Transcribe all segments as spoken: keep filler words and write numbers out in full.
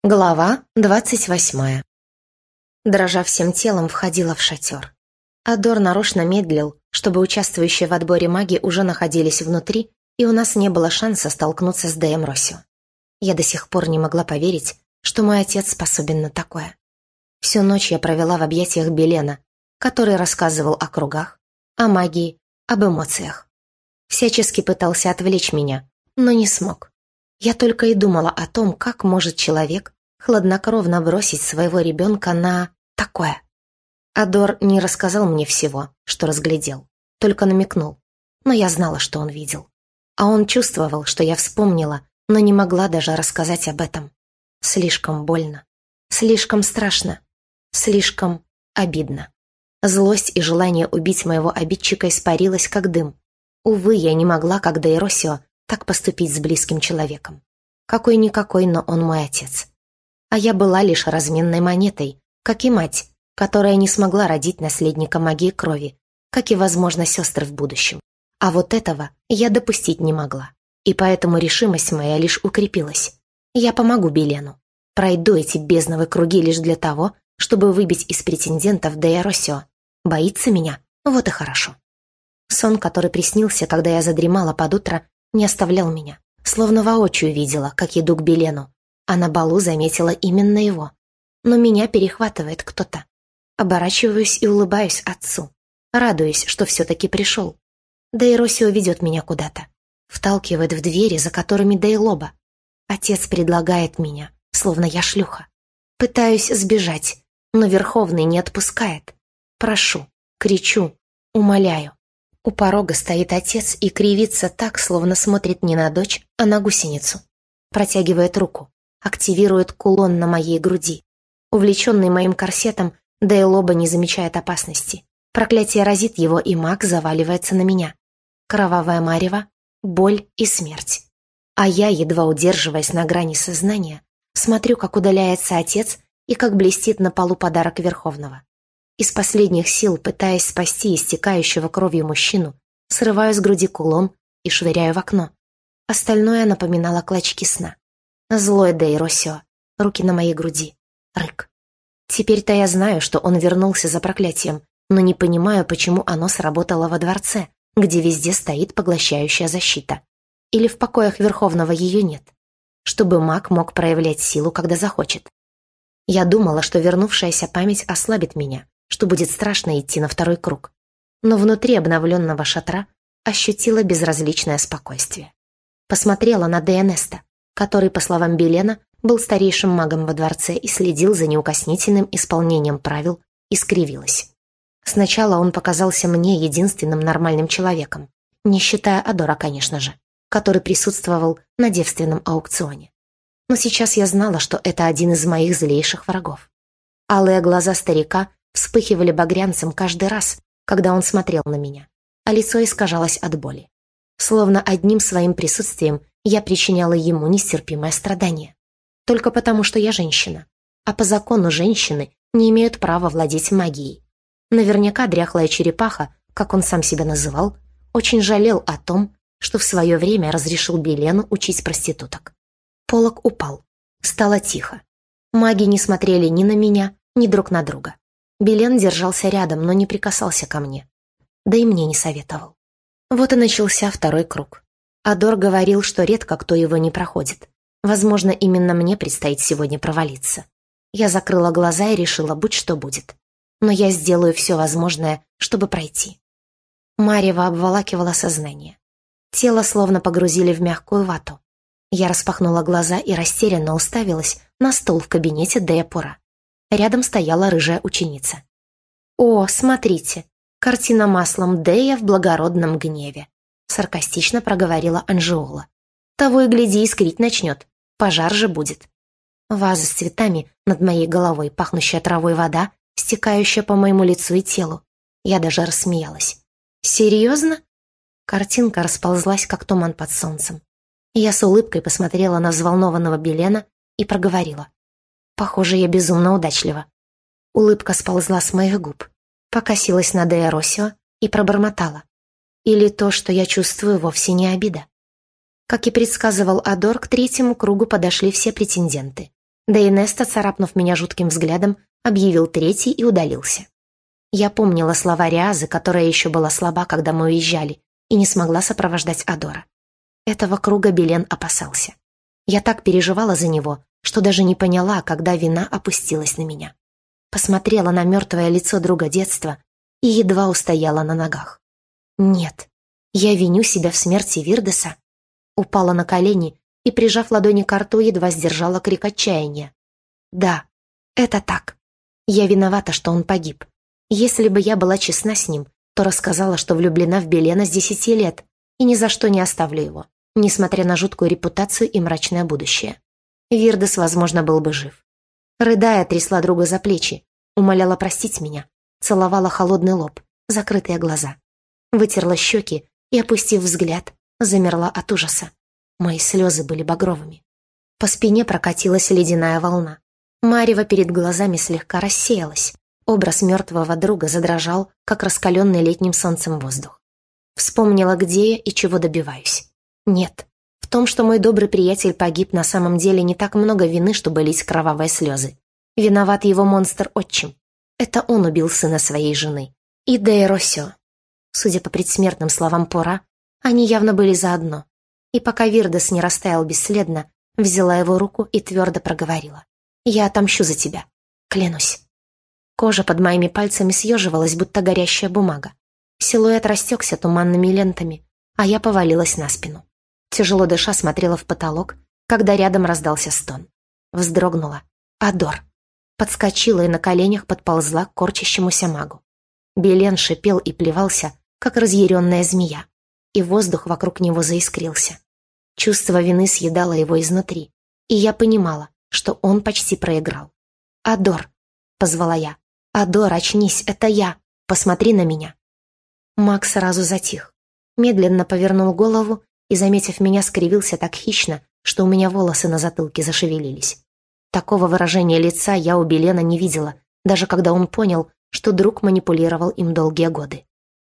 Глава двадцать восьмая. Дрожа всем телом, входила в шатер. Адор нарочно медлил, чтобы участвующие в отборе маги уже находились внутри, и у нас не было шанса столкнуться с Деем Росио. Я до сих пор не могла поверить, что мой отец способен на такое. Всю ночь я провела в объятиях Белена, который рассказывал о кругах, о магии, об эмоциях. Всячески пытался отвлечь меня, но не смог. Я только и думала о том, как может человек хладнокровно бросить своего ребенка на такое. Адор не рассказал мне всего, что разглядел, только намекнул, но я знала, что он видел. А он чувствовал, что я вспомнила, но не могла даже рассказать об этом. Слишком больно, слишком страшно, слишком обидно. Злость и желание убить моего обидчика испарилось, как дым. Увы, я не могла, как Дей Росио, так поступить с близким человеком. Какой-никакой, но он мой отец. А я была лишь разменной монетой, как и мать, которая не смогла родить наследника магии крови, как и, возможно, сестры в будущем. А вот этого я допустить не могла. И поэтому решимость моя лишь укрепилась. Я помогу Белену. Пройду эти бездновые круги лишь для того, чтобы выбить из претендентов Дея Росио. Боится меня? Вот и хорошо. Сон, который приснился, когда я задремала под утро, не оставлял меня. Словно воочию видела, как иду к Белену, а на балу заметила именно его. Но меня перехватывает кто-то. Оборачиваюсь и улыбаюсь отцу, радуясь, что все-таки пришел. Дей Росио ведет меня куда-то. Вталкивает в двери, за которыми Дей Лоба. Отец предлагает меня, словно я шлюха. Пытаюсь сбежать, но Верховный не отпускает. Прошу, кричу, умоляю. У порога стоит отец и кривится так, словно смотрит не на дочь, а на гусеницу. Протягивает руку, активирует кулон на моей груди. Увлеченный моим корсетом, Дей Лоба не замечает опасности. Проклятие разит его, и маг заваливается на меня. Кровавое марево, боль и смерть. А я, едва удерживаясь на грани сознания, смотрю, как удаляется отец и как блестит на полу подарок Верховного. Из последних сил, пытаясь спасти истекающего кровью мужчину, срываю с груди кулон и швыряю в окно. Остальное напоминало клочки сна. Злой Дей Росио, руки на моей груди, рык. Теперь-то я знаю, что он вернулся за проклятием, но не понимаю, почему оно сработало во дворце, где везде стоит поглощающая защита. Или в покоях Верховного ее нет, чтобы маг мог проявлять силу, когда захочет. Я думала, что вернувшаяся память ослабит меня, что будет страшно идти на второй круг. Но внутри обновленного шатра ощутила безразличное спокойствие. Посмотрела на Дея Неста, который, по словам Белена, был старейшим магом во дворце и следил за неукоснительным исполнением правил, и скривилась. Сначала он показался мне единственным нормальным человеком, не считая Адора, конечно же, который присутствовал на девственном аукционе. Но сейчас я знала, что это один из моих злейших врагов. Алые глаза старика вспыхивали багрянцем каждый раз, когда он смотрел на меня, а лицо искажалось от боли. Словно одним своим присутствием я причиняла ему нестерпимое страдание. Только потому, что я женщина, а по закону женщины не имеют права владеть магией. Наверняка дряхлая черепаха, как он сам себя называл, очень жалел о том, что в свое время разрешил Белену учить проституток. Полог упал. Стало тихо. Маги не смотрели ни на меня, ни друг на друга. Белен держался рядом, но не прикасался ко мне. Да и мне не советовал. Вот и начался второй круг. Адор говорил, что редко кто его не проходит. Возможно, именно мне предстоит сегодня провалиться. Я закрыла глаза и решила, будь что будет. Но я сделаю все возможное, чтобы пройти. Марево обволакивало сознание. Тело словно погрузили в мягкую вату. Я распахнула глаза и растерянно уставилась на стол в кабинете Дея Пора. Рядом стояла рыжая ученица. «О, смотрите, картина маслом Дея в благородном гневе», саркастично проговорила Анжеола. «Того и гляди, искрить начнет. Пожар же будет». Ваза с цветами над моей головой, пахнущая травой вода, стекающая по моему лицу и телу. Я даже рассмеялась. «Серьезно?» Картинка расползлась, как туман под солнцем. Я с улыбкой посмотрела на взволнованного Белена и проговорила. «Похоже, я безумно удачлива». Улыбка сползла с моих губ, покосилась на Дея Росио и пробормотала. Или то, что я чувствую, вовсе не обида. Как и предсказывал Адор, к третьему кругу подошли все претенденты. Дейнеста, царапнув меня жутким взглядом, объявил третий и удалился. Я помнила слова Риазы, которая еще была слаба, когда мы уезжали, и не смогла сопровождать Адора. Этого круга Белен опасался. Я так переживала за него, что даже не поняла, когда вина опустилась на меня. Посмотрела на мертвое лицо друга детства и едва устояла на ногах. Нет, я виню себя в смерти Вирдеса. Упала на колени и, прижав ладони к рту, едва сдержала крик отчаяния. Да, это так. Я виновата, что он погиб. Если бы я была честна с ним, то рассказала, что влюблена в Белена с десяти лет и ни за что не оставлю его, несмотря на жуткую репутацию и мрачное будущее. Вирдес, возможно, был бы жив. Рыдая, трясла друга за плечи, умоляла простить меня, целовала холодный лоб, закрытые глаза. Вытерла щеки и, опустив взгляд, замерла от ужаса. Мои слезы были багровыми. По спине прокатилась ледяная волна. Марево перед глазами слегка рассеялась. Образ мертвого друга задрожал, как раскаленный летним солнцем воздух. Вспомнила, где я и чего добиваюсь. Нет, в том, что мой добрый приятель погиб, на самом деле не так много вины, чтобы лить кровавые слезы. Виноват его монстр-отчим. Это он убил сына своей жены. И Де Россио. Судя по предсмертным словам Пора, они явно были заодно. И пока Вирдес не растаял бесследно, взяла его руку и твердо проговорила. «Я отомщу за тебя. Клянусь». Кожа под моими пальцами съеживалась, будто горящая бумага. Силуэт растекся туманными лентами, а я повалилась на спину. Тяжело дыша смотрела в потолок, когда рядом раздался стон. Вздрогнула. Адор. Подскочила и на коленях подползла к корчащемуся магу. Белен шипел и плевался, как разъяренная змея, и воздух вокруг него заискрился. Чувство вины съедало его изнутри, и я понимала, что он почти проиграл. «Адор», — позвала я, — «Адор, очнись, это я, посмотри на меня». Маг сразу затих, медленно повернул голову и, заметив меня, скривился так хищно, что у меня волосы на затылке зашевелились. Такого выражения лица я у Белена не видела, даже когда он понял, что друг манипулировал им долгие годы.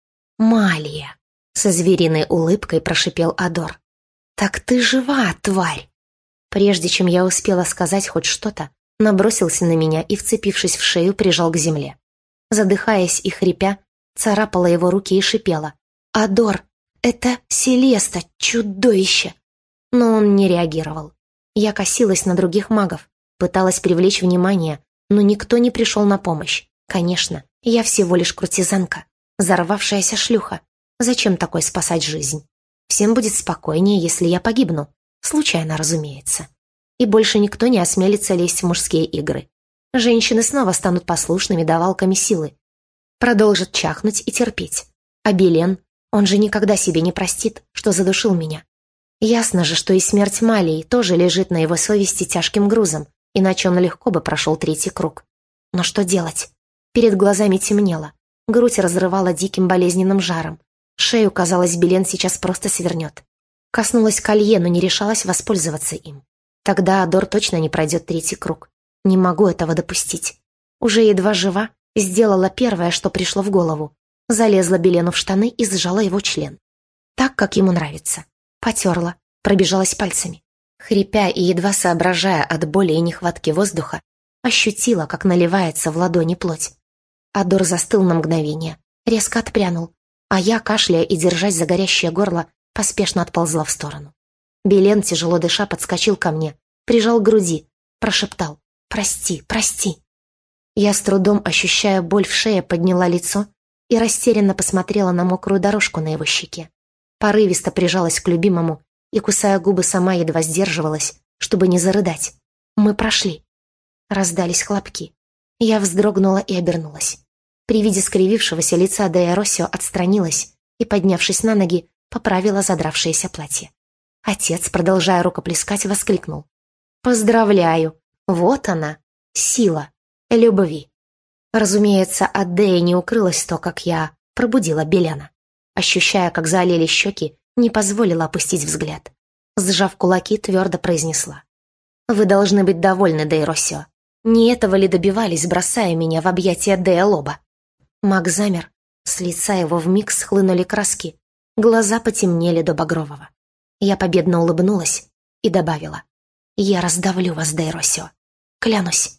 «Малия!» — со звериной улыбкой прошипел Адор. «Так ты жива, тварь!» Прежде чем я успела сказать хоть что-то, набросился на меня и, вцепившись в шею, прижал к земле. Задыхаясь и хрипя, царапала его руки и шипела. «Адор, это Селеста, чудовище!» Но он не реагировал. Я косилась на других магов, пыталась привлечь внимание, но никто не пришел на помощь. Конечно, я всего лишь куртизанка, взорвавшаяся шлюха. Зачем такой спасать жизнь? Всем будет спокойнее, если я погибну. Случайно, разумеется. И больше никто не осмелится лезть в мужские игры. Женщины снова станут послушными давалками силы. Продолжат чахнуть и терпеть. А Белен, он же никогда себе не простит, что задушил меня. Ясно же, что и смерть Малии тоже лежит на его совести тяжким грузом, иначе он легко бы прошел третий круг. Но что делать? Перед глазами темнело, грудь разрывала диким болезненным жаром. Шею, казалось, Белен сейчас просто свернет. Коснулась колье, но не решалась воспользоваться им. Тогда Адор точно не пройдет третий круг. Не могу этого допустить. Уже едва жива, сделала первое, что пришло в голову. Залезла Белену в штаны и сжала его член. Так, как ему нравится. Потерла, пробежалась пальцами. Хрипя и едва соображая от боли и нехватки воздуха, ощутила, как наливается в ладони плоть. Адор застыл на мгновение, резко отпрянул, а я, кашляя и держась за горящее горло, поспешно отползла в сторону. Белен, тяжело дыша, подскочил ко мне, прижал к груди, прошептал «Прости, прости». Я с трудом, ощущая боль в шее, подняла лицо и растерянно посмотрела на мокрую дорожку на его щеке. Порывисто прижалась к любимому и, кусая губы, сама едва сдерживалась, чтобы не зарыдать. Мы прошли. Раздались хлопки. Я вздрогнула и обернулась. При виде скривившегося лица Де Россио отстранилась и, поднявшись на ноги, поправила задравшееся платье. Отец, продолжая рукоплескать, воскликнул. «Поздравляю! Вот она, сила любви!» Разумеется, от Деи не укрылось то, как я пробудила Белена. Ощущая, как заолели щеки, не позволила опустить взгляд. Сжав кулаки, твердо произнесла. «Вы должны быть довольны, Де Россио. Не этого ли добивались, бросая меня в объятия Дея Лоба?» Маг замер, с лица его вмиг схлынули краски, глаза потемнели до багрового. Я победно улыбнулась и добавила. «Я раздавлю вас, Де Россио. клянусь».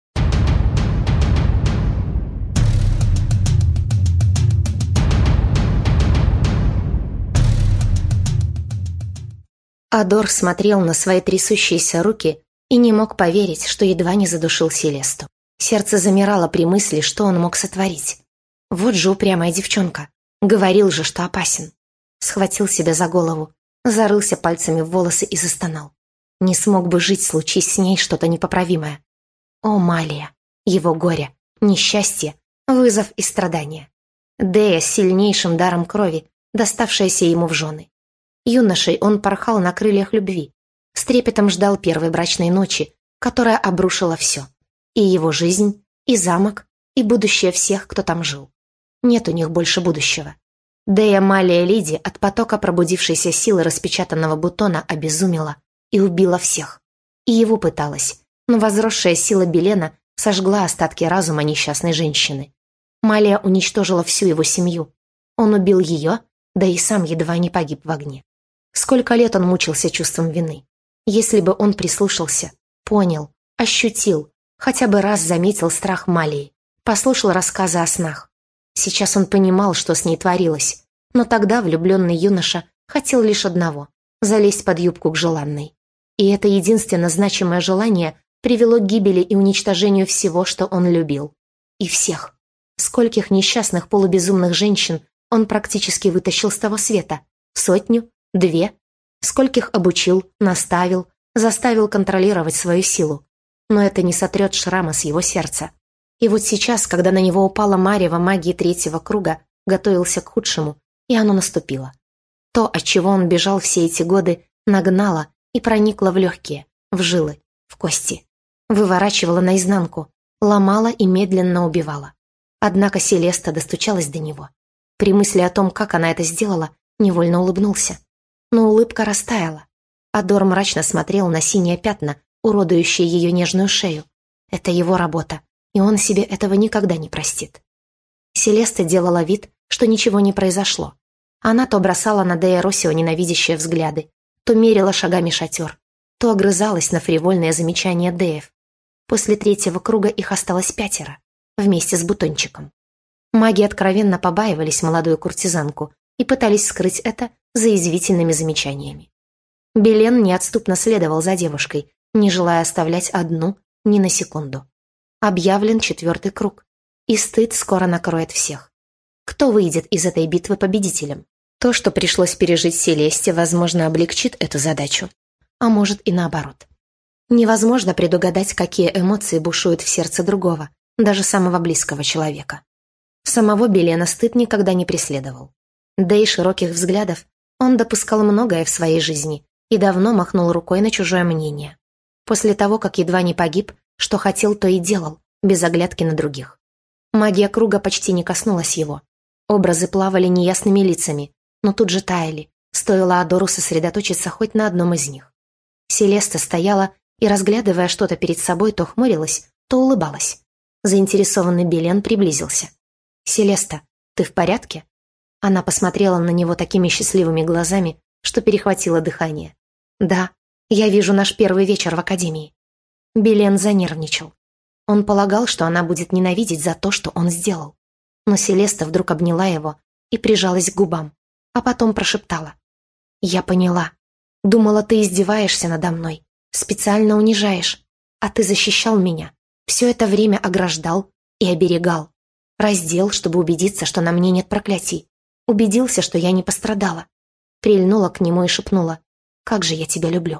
Адор смотрел на свои трясущиеся руки и не мог поверить, что едва не задушил Селесту. Сердце замирало при мысли, что он мог сотворить. Вот же упрямая девчонка. Говорил же, что опасен. Схватил себя за голову, зарылся пальцами в волосы и застонал. Не смог бы жить, случись с ней что-то непоправимое. О, Малия! Его горе, несчастье, вызов и страдания. Дея с сильнейшим даром крови, доставшаяся ему в жены. Юношей он порхал на крыльях любви, с трепетом ждал первой брачной ночи, которая обрушила все. И его жизнь, и замок, и будущее всех, кто там жил. Нет у них больше будущего. Дея Малия Лиди от потока пробудившейся силы распечатанного бутона обезумела и убила всех. И его пыталась, но возросшая сила Белена сожгла остатки разума несчастной женщины. Малия уничтожила всю его семью. Он убил ее, да и сам едва не погиб в огне. Сколько лет он мучился чувством вины. Если бы он прислушался, понял, ощутил, хотя бы раз заметил страх Малии, послушал рассказы о снах. Сейчас он понимал, что с ней творилось, но тогда влюбленный юноша хотел лишь одного – залезть под юбку к желанной. И это единственно значимое желание привело к гибели и уничтожению всего, что он любил. И всех. Скольких несчастных полубезумных женщин он практически вытащил с того света? Сотню? Две? Скольких обучил, наставил, заставил контролировать свою силу. Но это не сотрет шрама с его сердца. И вот сейчас, когда на него упала марево магии третьего круга, готовился к худшему, и оно наступило. То, от чего он бежал все эти годы, нагнало и проникло в легкие, в жилы, в кости. Выворачивало наизнанку, ломало и медленно убивало. Однако Селеста достучалась до него. При мысли о том, как она это сделала, невольно улыбнулся. Но улыбка растаяла. Адор мрачно смотрел на синие пятна, уродующие ее нежную шею. Это его работа, и он себе этого никогда не простит. Селеста делала вид, что ничего не произошло. Она то бросала на Дея Россио ненавидящие взгляды, то мерила шагами шатер, то огрызалась на фривольные замечания Деев. После третьего круга их осталось пятеро, вместе с бутончиком. Маги откровенно побаивались молодую куртизанку и пытались скрыть это за язвительными замечаниями. Белен неотступно следовал за девушкой, не желая оставлять одну ни на секунду. Объявлен четвертый круг, и стыд скоро накроет всех. Кто выйдет из этой битвы победителем? То, что пришлось пережить Селесте, возможно, облегчит эту задачу. А может и наоборот. Невозможно предугадать, какие эмоции бушуют в сердце другого, даже самого близкого человека. Самого Белена стыд никогда не преследовал. Да и широких взглядов он допускал многое в своей жизни и давно махнул рукой на чужое мнение. После того, как едва не погиб, что хотел, то и делал, без оглядки на других. Магия круга почти не коснулась его. Образы плавали неясными лицами, но тут же таяли, стоило Адору сосредоточиться хоть на одном из них. Селеста стояла и, разглядывая что-то перед собой, то хмурилась, то улыбалась. Заинтересованный Белен приблизился. «Селеста, ты в порядке?» Она посмотрела на него такими счастливыми глазами, что перехватило дыхание. «Да, я вижу наш первый вечер в академии». Белен занервничал. Он полагал, что она будет ненавидеть за то, что он сделал. Но Селеста вдруг обняла его и прижалась к губам, а потом прошептала. «Я поняла. Думала, ты издеваешься надо мной, специально унижаешь, а ты защищал меня, все это время ограждал и оберегал. Раздел, чтобы убедиться, что на мне нет проклятий. Убедился, что я не пострадала. Прильнула к нему и шепнула: «Как же я тебя люблю».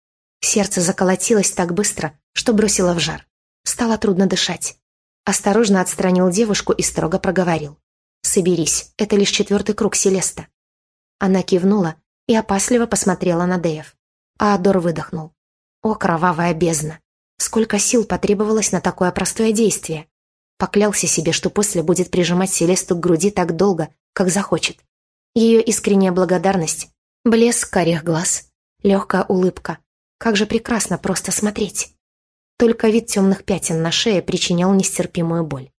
Сердце заколотилось так быстро, что бросило в жар. Стало трудно дышать. Осторожно отстранил девушку и строго проговорил: «Соберись, это лишь четвертый круг, Селеста». Она кивнула и опасливо посмотрела на Деев. А Адор выдохнул. О, кровавая бездна! Сколько сил потребовалось на такое простое действие! Поклялся себе, что после будет прижимать Селесту к груди так долго, как захочет. Ее искренняя благодарность, блеск карих глаз, легкая улыбка. Как же прекрасно просто смотреть. Только вид темных пятен на шее причинял нестерпимую боль.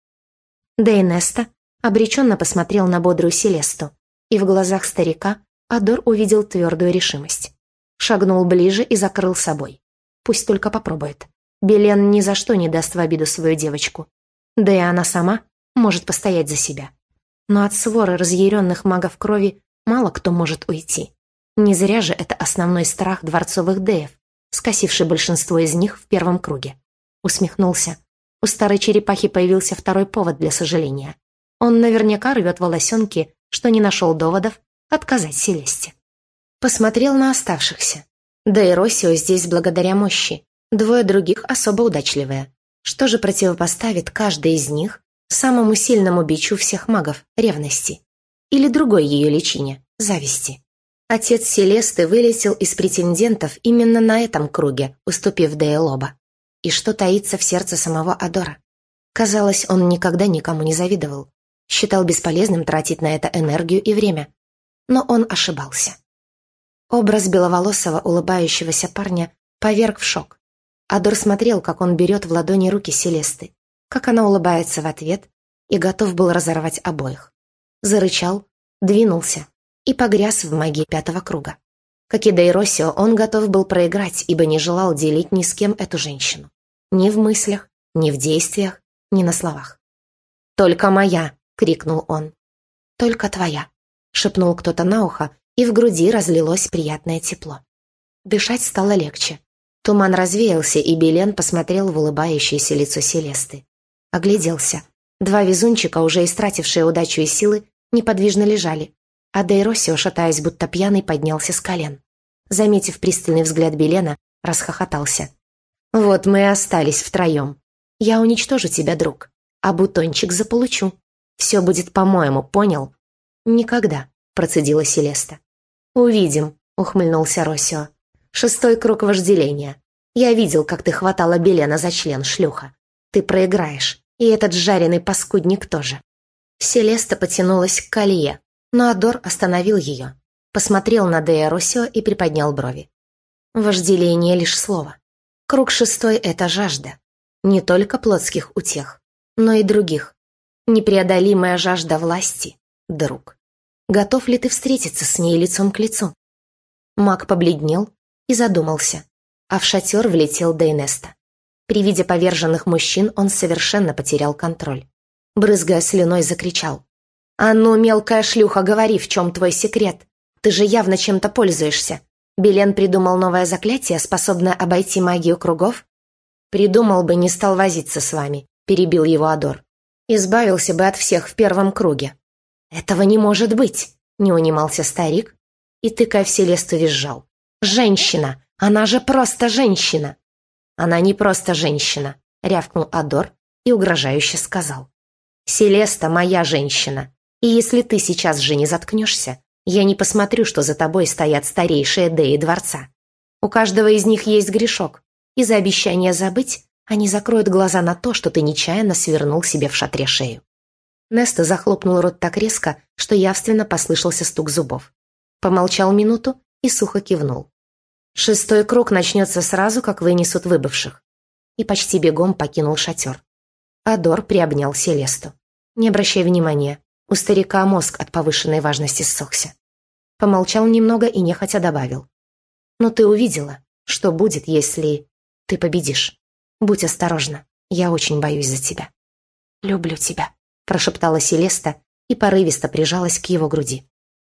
Дейнеста обреченно посмотрел на бодрую Селесту, и в глазах старика Адор увидел твердую решимость. Шагнул ближе и закрыл собой. Пусть только попробует. Белен ни за что не даст в обиду свою девочку. Да и она сама может постоять за себя. Но от своры разъяренных магов крови мало кто может уйти. Не зря же это основной страх дворцовых деев, скосивший большинство из них в первом круге. Усмехнулся. У старой черепахи появился второй повод для сожаления. Он наверняка рвет волосенки, что не нашел доводов отказать Селесте. Посмотрел на оставшихся. Да и Росио здесь благодаря мощи. Двое других особо удачливые. Что же противопоставит каждый из них самому сильному бичу всех магов — ревности? Или другой ее личине — зависти? Отец Селесты вылетел из претендентов именно на этом круге, уступив Дейлоба. И что таится в сердце самого Адора? Казалось, он никогда никому не завидовал. Считал бесполезным тратить на это энергию и время. Но он ошибался. Образ беловолосого улыбающегося парня поверг в шок. Адор смотрел, как он берет в ладони руки Селесты, как она улыбается в ответ, и готов был разорвать обоих. Зарычал, двинулся и погряз в магии пятого круга. Как и Дейросио, он готов был проиграть, ибо не желал делить ни с кем эту женщину. Ни в мыслях, ни в действиях, ни на словах. «Только моя!» — крикнул он. «Только твоя!» — шепнул кто-то на ухо, и в груди разлилось приятное тепло. Дышать стало легче. Туман развеялся, и Белен посмотрел в улыбающееся лицо Селесты. Огляделся. Два везунчика, уже истратившие удачу и силы, неподвижно лежали, а Дейросио, шатаясь будто пьяный, поднялся с колен. Заметив пристальный взгляд Белена, расхохотался. «Вот мы и остались втроем. Я уничтожу тебя, друг, а бутончик заполучу. Все будет по-моему, понял?» «Никогда», — процедила Селеста. «Увидим», — ухмыльнулся Росио. «Шестой круг вожделения. Я видел, как ты хватала Белена за член, шлюха. Ты проиграешь, и этот жареный паскудник тоже». Селеста потянулась к колье, но Адор остановил ее, посмотрел на Дея Росио и приподнял брови. Вожделение — лишь слово. Круг шестой — это жажда. Не только плотских утех, но и других. Непреодолимая жажда власти, друг. Готов ли ты встретиться с ней лицом к лицу? Маг побледнел и задумался, а в шатер влетел Дейнеста. При виде поверженных мужчин он совершенно потерял контроль. Брызгая слюной, закричал. «А ну, мелкая шлюха, говори, в чем твой секрет? Ты же явно чем-то пользуешься. Белен придумал новое заклятие, способное обойти магию кругов?» «Придумал бы, не стал возиться с вами», — перебил его Адор. «Избавился бы от всех в первом круге». «Этого не может быть», — не унимался старик и, тыкая в Селесту, визжал. «Женщина! Она же просто женщина!» «Она не просто женщина», — рявкнул Адор и угрожающе сказал. «Селеста моя женщина, и если ты сейчас же не заткнешься, я не посмотрю, что за тобой стоят старейшие деи дворца. У каждого из них есть грешок, и за обещание забыть они закроют глаза на то, что ты нечаянно свернул себе в шатре шею». Неста захлопнул рот так резко, что явственно послышался стук зубов. Помолчал минуту и сухо кивнул. «Шестой круг начнется сразу, как вынесут выбывших». И почти бегом покинул шатер. Адор приобнял Селесту. «Не обращай внимания, у старика мозг от повышенной важности ссохся». Помолчал немного и нехотя добавил. «Но ты увидела, что будет, если ты победишь. Будь осторожна, я очень боюсь за тебя». «Люблю тебя», — прошептала Селеста и порывисто прижалась к его груди.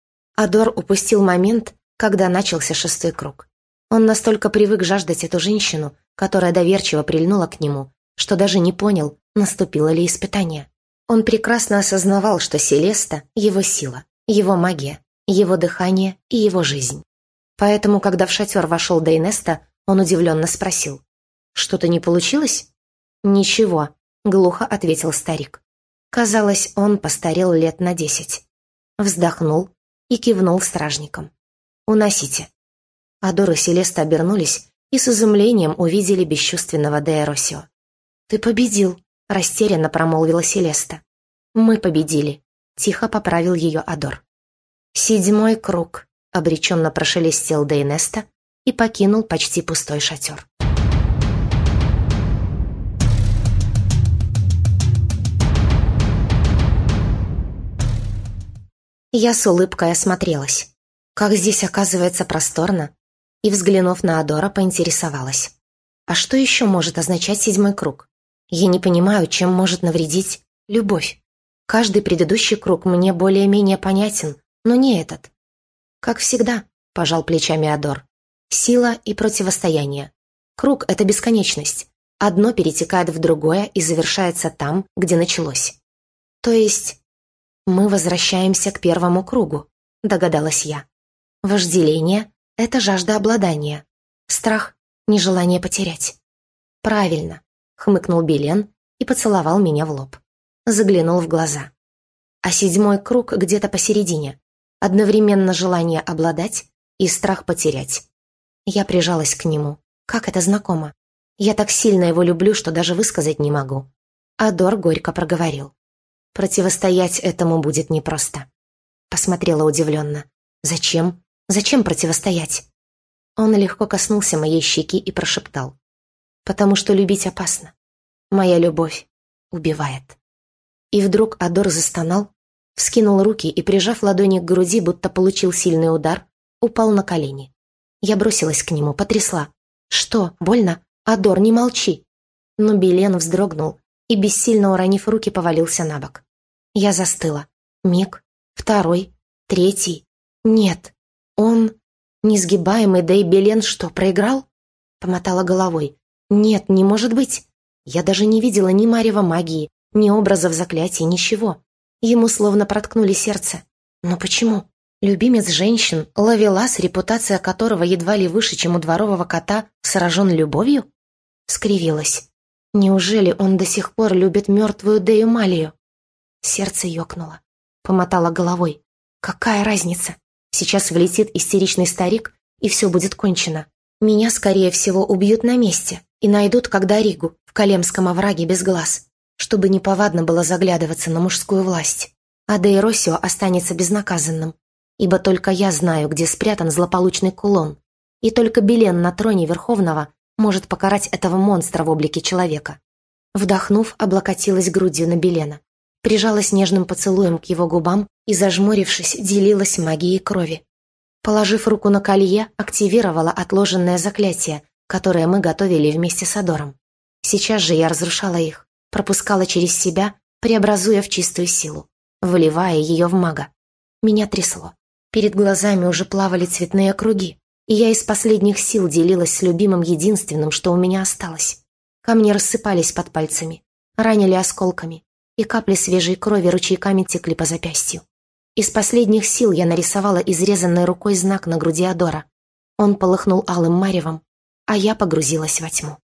Адор упустил момент, когда начался шестой круг. Он настолько привык жаждать эту женщину, которая доверчиво прильнула к нему, что даже не понял, наступило ли испытание. Он прекрасно осознавал, что Селеста — его сила, его магия, его дыхание и его жизнь. Поэтому, когда в шатер вошел Дейнеста, он удивленно спросил. «Что-то не получилось?» «Ничего», — глухо ответил старик. Казалось, он постарел лет на десять. Вздохнул и кивнул стражникам. «Уносите». Адор и Селеста обернулись и с изумлением увидели бесчувственного Дея Росио. «Ты победил», — растерянно промолвила Селеста. «Мы победили», — тихо поправил ее Адор. «Седьмой круг», — обреченно прошелестел Дейнеста и покинул почти пустой шатер. Я с улыбкой осмотрелась. Как здесь, оказывается, просторно. И, взглянув на Адора, поинтересовалась. А что еще может означать седьмой круг? Я не понимаю, чем может навредить любовь. Каждый предыдущий круг мне более-менее понятен, но не этот. Как всегда, пожал плечами Адор. Сила и противостояние. Круг — это бесконечность. Одно перетекает в другое и завершается там, где началось. То есть мы возвращаемся к первому кругу, догадалась я. Вожделение — это жажда обладания. Страх — нежелание потерять. Правильно, хмыкнул Белен и поцеловал меня в лоб. Заглянул в глаза. А седьмой круг где-то посередине. Одновременно желание обладать и страх потерять. Я прижалась к нему. Как это знакомо. Я так сильно его люблю, что даже высказать не могу. Адор горько проговорил. Противостоять этому будет непросто. Посмотрела удивленно. Зачем? Зачем противостоять? Он легко коснулся моей щеки и прошептал. Потому что любить опасно. Моя любовь убивает. И вдруг Адор застонал, вскинул руки и, прижав ладони к груди, будто получил сильный удар, упал на колени. Я бросилась к нему, потрясла. «Что, больно? Адор, не молчи!» Но Белен вздрогнул и, бессильно уронив руки, повалился на бок. Я застыла. Миг, второй, третий. Нет, он... Несгибаемый, да и Белен что, проиграл? Помотала головой. Нет, не может быть. Я даже не видела ни марева магии, ни образов заклятий, ничего. Ему словно проткнули сердце. Но почему? Любимец женщин, ловелас, репутация которого едва ли выше, чем у дворового кота, сражен любовью? Скривилась. Неужели он до сих пор любит мертвую Дею Малию? Сердце ёкнуло. Помотала головой. Какая разница? Сейчас влетит истеричный старик, и все будет кончено. Меня, скорее всего, убьют на месте и найдут, как Даригу, в Колемском овраге без глаз, чтобы неповадно было заглядываться на мужскую власть. А Дейросио останется безнаказанным, ибо только я знаю, где спрятан злополучный кулон, и только Белен на троне Верховного может покарать этого монстра в облике человека. Вдохнув, облокотилась грудью на Белена, прижалась нежным поцелуем к его губам и, зажмурившись, делилась магией крови. Положив руку на колье, активировала отложенное заклятие, которое мы готовили вместе с Адором. Сейчас же я разрушала их, пропускала через себя, преобразуя в чистую силу, выливая ее в мага. Меня трясло. Перед глазами уже плавали цветные круги, и я из последних сил делилась с любимым единственным, что у меня осталось. Камни рассыпались под пальцами, ранили осколками, и капли свежей крови ручейками текли по запястью. Из последних сил я нарисовала изрезанной рукой знак на груди Адора. Он полыхнул алым маревом, а я погрузилась во тьму.